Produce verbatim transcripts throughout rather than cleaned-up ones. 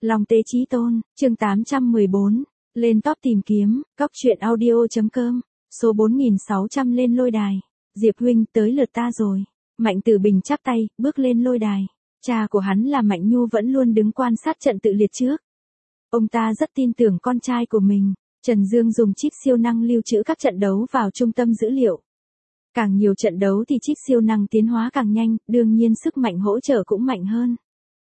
Long Tế Chí Tôn, chương tám trăm mười bốn, lên top tìm kiếm, cóc truyện audio.com, số bốn nghìn sáu trăm lên lôi đài. Diệp huynh, tới lượt ta rồi. Mạnh Tử Bình chắp tay, bước lên lôi đài. Cha của hắn là Mạnh Nhu vẫn luôn đứng quan sát trận tự liệt trước. Ông ta rất tin tưởng con trai của mình. Trần Dương dùng chip siêu năng lưu trữ các trận đấu vào trung tâm dữ liệu. Càng nhiều trận đấu thì chip siêu năng tiến hóa càng nhanh, đương nhiên sức mạnh hỗ trợ cũng mạnh hơn.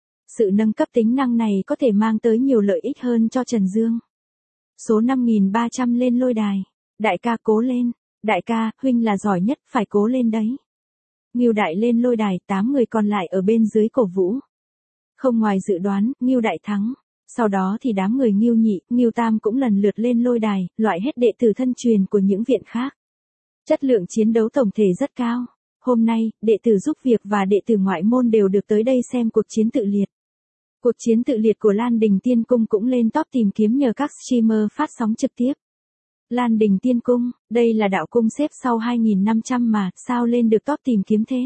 Sự nâng cấp tính năng này có thể mang tới nhiều lợi ích hơn cho Trần Dương. Số năm nghìn ba trăm lên lôi đài. Đại ca cố lên. Đại ca, huynh là giỏi nhất, phải cố lên đấy. Ngưu Đại lên lôi đài, tám người còn lại ở bên dưới cổ vũ. Không ngoài dự đoán, Ngưu Đại thắng. Sau đó thì đám người Ngưu Nhị, Ngưu Tam cũng lần lượt lên lôi đài, loại hết đệ tử thân truyền của những viện khác. Chất lượng chiến đấu tổng thể rất cao. Hôm nay, đệ tử giúp việc và đệ tử ngoại môn đều được tới đây xem cuộc chiến tự liệt. Cuộc chiến tự liệt của Lan Đình Tiên Cung cũng lên top tìm kiếm nhờ các streamer phát sóng trực tiếp. Lan Đình Tiên Cung, đây là đạo cung xếp sau hai nghìn năm trăm mà, sao lên được top tìm kiếm thế?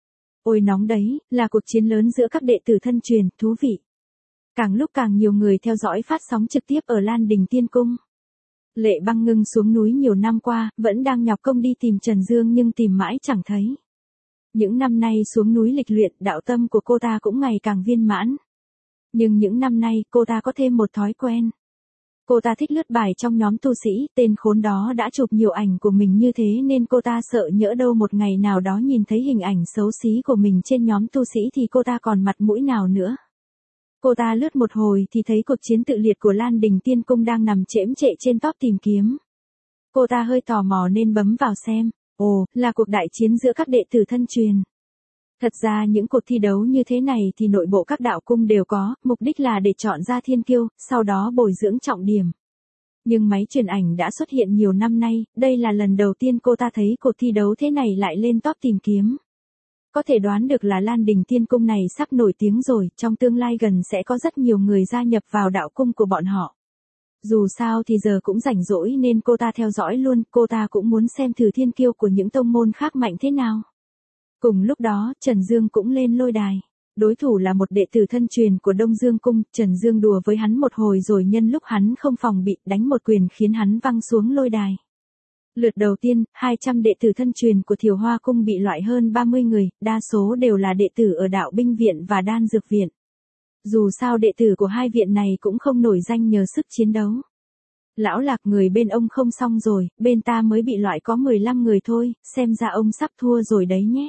Ôi nóng đấy, là cuộc chiến lớn giữa các đệ tử thân truyền, thú vị. Càng lúc càng nhiều người theo dõi phát sóng trực tiếp ở Lan Đình Tiên Cung. Lệ Băng Ngưng xuống núi nhiều năm qua, vẫn đang nhọc công đi tìm Trần Dương nhưng tìm mãi chẳng thấy. Những năm nay xuống núi lịch luyện, đạo tâm của cô ta cũng ngày càng viên mãn. Nhưng những năm nay, cô ta có thêm một thói quen. Cô ta thích lướt bài trong nhóm tu sĩ, tên khốn đó đã chụp nhiều ảnh của mình như thế nên cô ta sợ nhỡ đâu một ngày nào đó nhìn thấy hình ảnh xấu xí của mình trên nhóm tu sĩ thì cô ta còn mặt mũi nào nữa. Cô ta lướt một hồi thì thấy cuộc chiến tự liệt của Lan Đình Tiên Cung đang nằm chễm chệ trên top tìm kiếm. Cô ta hơi tò mò nên bấm vào xem. Ồ, là cuộc đại chiến giữa các đệ tử thân truyền. Thật ra những cuộc thi đấu như thế này thì nội bộ các đạo cung đều có, mục đích là để chọn ra thiên kiêu, sau đó bồi dưỡng trọng điểm. Nhưng máy truyền ảnh đã xuất hiện nhiều năm nay, đây là lần đầu tiên cô ta thấy cuộc thi đấu thế này lại lên top tìm kiếm. Có thể đoán được là Lan Đình Tiên Cung này sắp nổi tiếng rồi, trong tương lai gần sẽ có rất nhiều người gia nhập vào đạo cung của bọn họ. Dù sao thì giờ cũng rảnh rỗi nên cô ta theo dõi luôn, cô ta cũng muốn xem thử thiên kiêu của những tông môn khác mạnh thế nào. Cùng lúc đó, Trần Dương cũng lên lôi đài. Đối thủ là một đệ tử thân truyền của Đông Dương Cung, Trần Dương đùa với hắn một hồi rồi nhân lúc hắn không phòng bị đánh một quyền khiến hắn văng xuống lôi đài. Lượt đầu tiên, hai trăm đệ tử thân truyền của Thiều Hoa Cung bị loại hơn ba mươi người, đa số đều là đệ tử ở Đạo Binh Viện và Đan Dược Viện. Dù sao đệ tử của hai viện này cũng không nổi danh nhờ sức chiến đấu. Lão Lạc, người bên ông không xong rồi, bên ta mới bị loại có mười lăm người thôi, xem ra ông sắp thua rồi đấy nhé.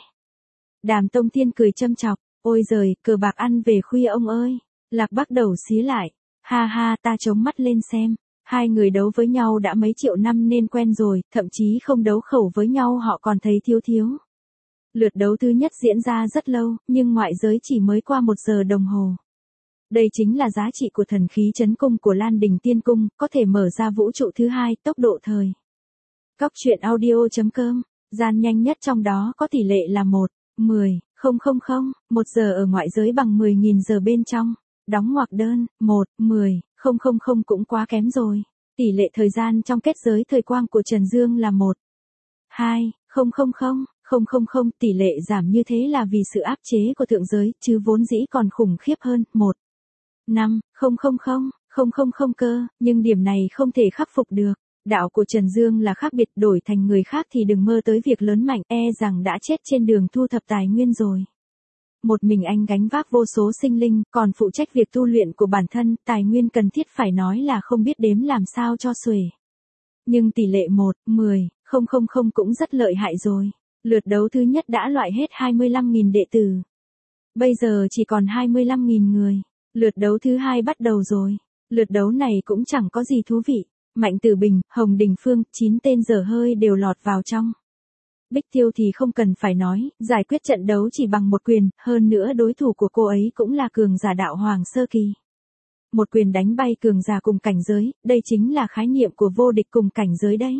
Đàm Tông Thiên cười châm chọc, ôi giời, cờ bạc ăn về khuya ông ơi. Lạc bắt đầu xí lại, ha ha, ta chống mắt lên xem. Hai người đấu với nhau đã mấy triệu năm nên quen rồi, thậm chí không đấu khẩu với nhau họ còn thấy thiếu thiếu. Lượt đấu thứ nhất diễn ra rất lâu, nhưng ngoại giới chỉ mới qua một giờ đồng hồ. Đây chính là giá trị của thần khí trấn cung của Lan Đình Tiên Cung, có thể mở ra vũ trụ thứ hai, tốc độ thời. Cóc truyện audio.com, gian nhanh nhất trong đó có tỷ lệ là một, mười, không không không, một giờ ở ngoại giới bằng mười nghìn giờ bên trong. Đóng ngoặc đơn, một, mười, không không không cũng quá kém rồi. Tỷ lệ thời gian trong kết giới thời quang của Trần Dương là một, hai, không không không, không không không, tỷ lệ giảm như thế là vì sự áp chế của thượng giới, chứ vốn dĩ còn khủng khiếp hơn, một, năm, không không không, không không không cơ, nhưng điểm này không thể khắc phục được. Đạo của Trần Dương là khác biệt, đổi thành người khác thì đừng mơ tới việc lớn mạnh, e rằng đã chết trên đường thu thập tài nguyên rồi. Một mình anh gánh vác vô số sinh linh, còn phụ trách việc tu luyện của bản thân, tài nguyên cần thiết phải nói là không biết đếm làm sao cho xuể. Nhưng tỷ lệ một, mười, không không không cũng rất lợi hại rồi. Lượt đấu thứ nhất đã loại hết hai mươi lăm nghìn đệ tử. Bây giờ chỉ còn hai mươi lăm nghìn người. Lượt đấu thứ hai bắt đầu rồi. Lượt đấu này cũng chẳng có gì thú vị. Mạnh Tử Bình, Hồng Đình Phương, chín tên dở hơi đều lọt vào trong. Bích Tiêu thì không cần phải nói, giải quyết trận đấu chỉ bằng một quyền, hơn nữa đối thủ của cô ấy cũng là cường giả đạo hoàng sơ kỳ. Một quyền đánh bay cường giả cùng cảnh giới, đây chính là khái niệm của vô địch cùng cảnh giới đấy.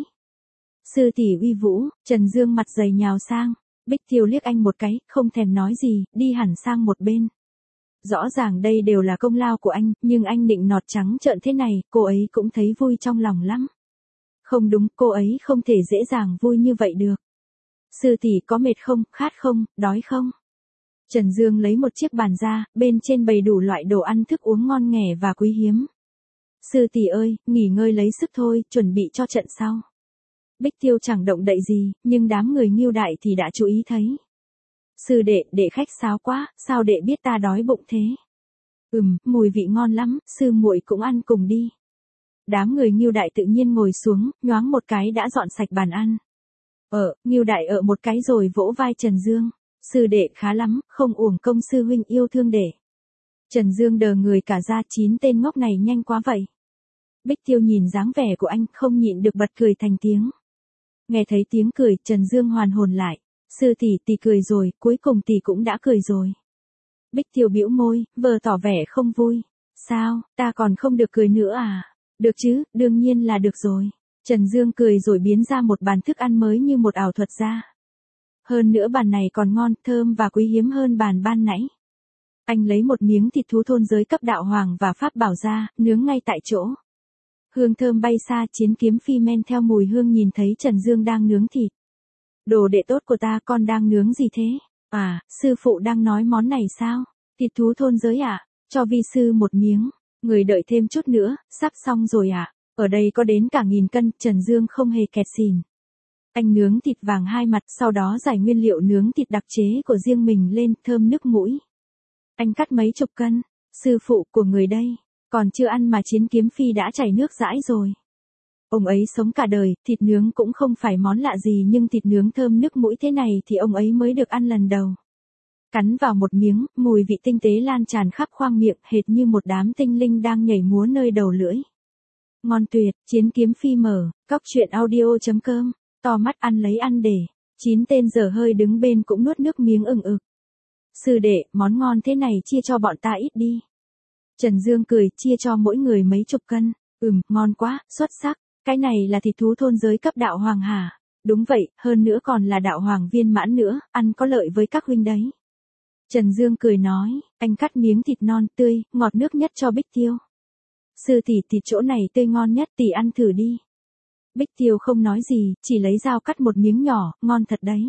Sư tỷ uy vũ, Trần Dương mặt dày nhào sang, Bích Tiêu liếc anh một cái, không thèm nói gì, đi hẳn sang một bên. Rõ ràng đây đều là công lao của anh, nhưng anh nịnh nọt trắng trợn thế này, cô ấy cũng thấy vui trong lòng lắm. Không đúng, cô ấy không thể dễ dàng vui như vậy được. Sư tỷ có mệt không, khát không, đói không? Trần Dương lấy một chiếc bàn ra, bên trên bày đủ loại đồ ăn thức uống ngon nghẻ và quý hiếm. Sư tỷ ơi, nghỉ ngơi lấy sức thôi, chuẩn bị cho trận sau. Bích Tiêu chẳng động đậy gì, nhưng đám người Ngưu Đại thì đã chú ý thấy. Sư đệ, đệ khách sáo quá, sao đệ biết ta đói bụng thế? Ừm, mùi vị ngon lắm, sư muội cũng ăn cùng đi. Đám người Ngưu Đại tự nhiên ngồi xuống, nhoáng một cái đã dọn sạch bàn ăn. Ờ, Ngưu Đại ở một cái rồi vỗ vai Trần Dương. Sư đệ khá lắm, không uổng công sư huynh yêu thương đệ. Trần Dương đờ người cả ra, chín tên ngốc này nhanh quá vậy. Bích Tiêu nhìn dáng vẻ của anh, không nhịn được bật cười thành tiếng. Nghe thấy tiếng cười, Trần Dương hoàn hồn lại. Sư tỷ, tỷ cười rồi, cuối cùng tỷ cũng đã cười rồi. Bích Tiêu bĩu môi, vờ tỏ vẻ không vui. Sao, ta còn không được cười nữa à? Được chứ, đương nhiên là được rồi. Trần Dương cười rồi biến ra một bàn thức ăn mới như một ảo thuật ra. Hơn nữa bàn này còn ngon, thơm và quý hiếm hơn bàn ban nãy. Anh lấy một miếng thịt thú thôn giới cấp đạo hoàng và pháp bảo ra, nướng ngay tại chỗ. Hương thơm bay xa, chiến kiếm phi men theo mùi hương nhìn thấy Trần Dương đang nướng thịt. Đồ đệ tốt của ta, con đang nướng gì thế? À, sư phụ đang nói món này sao? Thịt thú thôn giới ạ? À? Cho vi sư một miếng. Người đợi thêm chút nữa, sắp xong rồi ạ. À? Ở đây có đến cả nghìn cân, Trần Dương không hề kẹt xỉn. Anh nướng thịt vàng hai mặt, sau đó giải nguyên liệu nướng thịt đặc chế của riêng mình lên, thơm nước mũi. Anh cắt mấy chục cân, sư phụ của người đây, còn chưa ăn mà chiến kiếm phi đã chảy nước dãi rồi. Ông ấy sống cả đời, thịt nướng cũng không phải món lạ gì nhưng thịt nướng thơm nước mũi thế này thì ông ấy mới được ăn lần đầu. Cắn vào một miếng, mùi vị tinh tế lan tràn khắp khoang miệng hệt như một đám tinh linh đang nhảy múa nơi đầu lưỡi. Ngon tuyệt, chiến kiếm phi mở, cóc truyện audio chấm com, to mắt ăn lấy ăn để. Chín tên dở hơi đứng bên cũng nuốt nước miếng ừng ực. Sư đệ, món ngon thế này chia cho bọn ta ít đi. Trần Dương cười, chia cho mỗi người mấy chục cân. Ừm, ngon quá, xuất sắc. Cái này là thịt thú thôn giới cấp đạo hoàng hả? Đúng vậy, hơn nữa còn là đạo hoàng viên mãn nữa, ăn có lợi với các huynh đấy. Trần Dương cười nói, anh cắt miếng thịt non tươi, ngọt nước nhất cho Bích Tiêu. Sư tỷ, thịt chỗ này tươi ngon nhất, tỷ ăn thử đi. Bích Tiêu không nói gì, chỉ lấy dao cắt một miếng nhỏ, ngon thật đấy.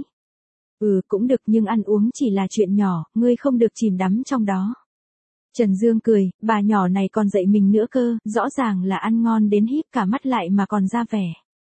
Ừ, cũng được nhưng ăn uống chỉ là chuyện nhỏ, ngươi không được chìm đắm trong đó. Trần Dương cười, bà nhỏ này còn dạy mình nữa cơ, rõ ràng là ăn ngon đến híp cả mắt lại mà còn ra vẻ.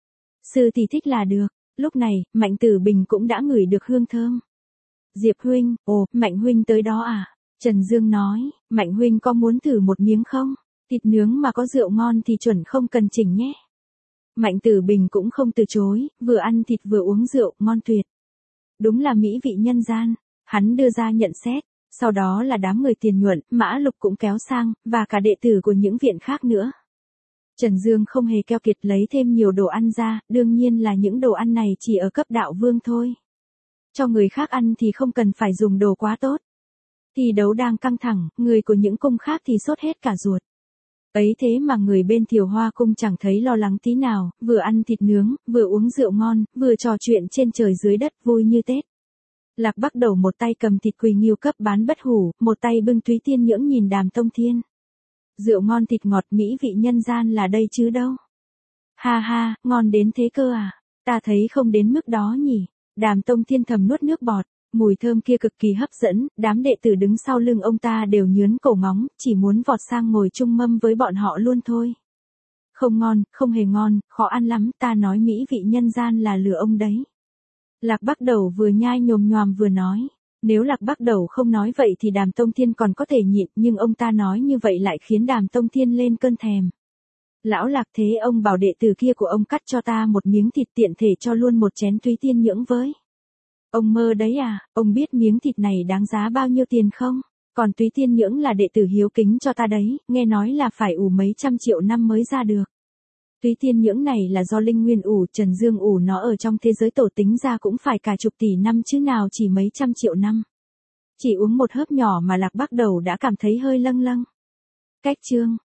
Sư tỷ thích là được. Lúc này, Mạnh Tử Bình cũng đã ngửi được hương thơm. Diệp huynh, ồ, Mạnh huynh tới đó à? Trần Dương nói, Mạnh huynh có muốn thử một miếng không? Thịt nướng mà có rượu ngon thì chuẩn không cần chỉnh nhé. Mạnh Tử Bình cũng không từ chối, vừa ăn thịt vừa uống rượu, ngon tuyệt. Đúng là mỹ vị nhân gian. Hắn đưa ra nhận xét, sau đó là đám người Tiền Nhuận, Mã Lục cũng kéo sang, và cả đệ tử của những viện khác nữa. Trần Dương không hề keo kiệt lấy thêm nhiều đồ ăn ra, đương nhiên là những đồ ăn này chỉ ở cấp đạo vương thôi. Cho người khác ăn thì không cần phải dùng đồ quá tốt. Thi đấu đang căng thẳng, người của những cung khác thì sốt hết cả ruột. Ấy thế mà người bên Thiều Hoa cung chẳng thấy lo lắng tí nào, vừa ăn thịt nướng, vừa uống rượu ngon, vừa trò chuyện trên trời dưới đất vui như Tết. Lạc Bắc Đầu một tay cầm thịt Quỳ Nghiêu cấp bán bất hủ, một tay bưng Túy Tiên Nhưỡng nhìn Đàm Tông Thiên. Rượu ngon thịt ngọt mỹ vị nhân gian là đây chứ đâu. Ha ha, ngon đến thế cơ à, ta thấy không đến mức đó nhỉ. Đàm Tông Thiên thầm nuốt nước bọt, mùi thơm kia cực kỳ hấp dẫn, đám đệ tử đứng sau lưng ông ta đều nhướn cổ ngóng, chỉ muốn vọt sang ngồi chung mâm với bọn họ luôn thôi. Không ngon, không hề ngon, khó ăn lắm, ta nói mỹ vị nhân gian là lừa ông đấy. Lạc Bắc Đầu vừa nhai nhồm nhoàm vừa nói, nếu Lạc Bắc Đầu không nói vậy thì Đàm Tông Thiên còn có thể nhịn, nhưng ông ta nói như vậy lại khiến Đàm Tông Thiên lên cơn thèm. Lão Lạc, thế ông bảo đệ tử kia của ông cắt cho ta một miếng thịt, tiện thể cho luôn một chén Túy Tiên Nhưỡng với. Ông mơ đấy à, ông biết miếng thịt này đáng giá bao nhiêu tiền không? Còn Túy Tiên Nhưỡng là đệ tử hiếu kính cho ta đấy, nghe nói là phải ủ mấy trăm triệu năm mới ra được. Túy Tiên Nhưỡng này là do Linh Nguyên ủ, Trần Dương ủ nó ở trong thế giới tổ tính ra cũng phải cả chục tỷ năm chứ nào chỉ mấy trăm triệu năm. Chỉ uống một hớp nhỏ mà Lạc Bắc Đầu đã cảm thấy hơi lâng lâng. Cách chương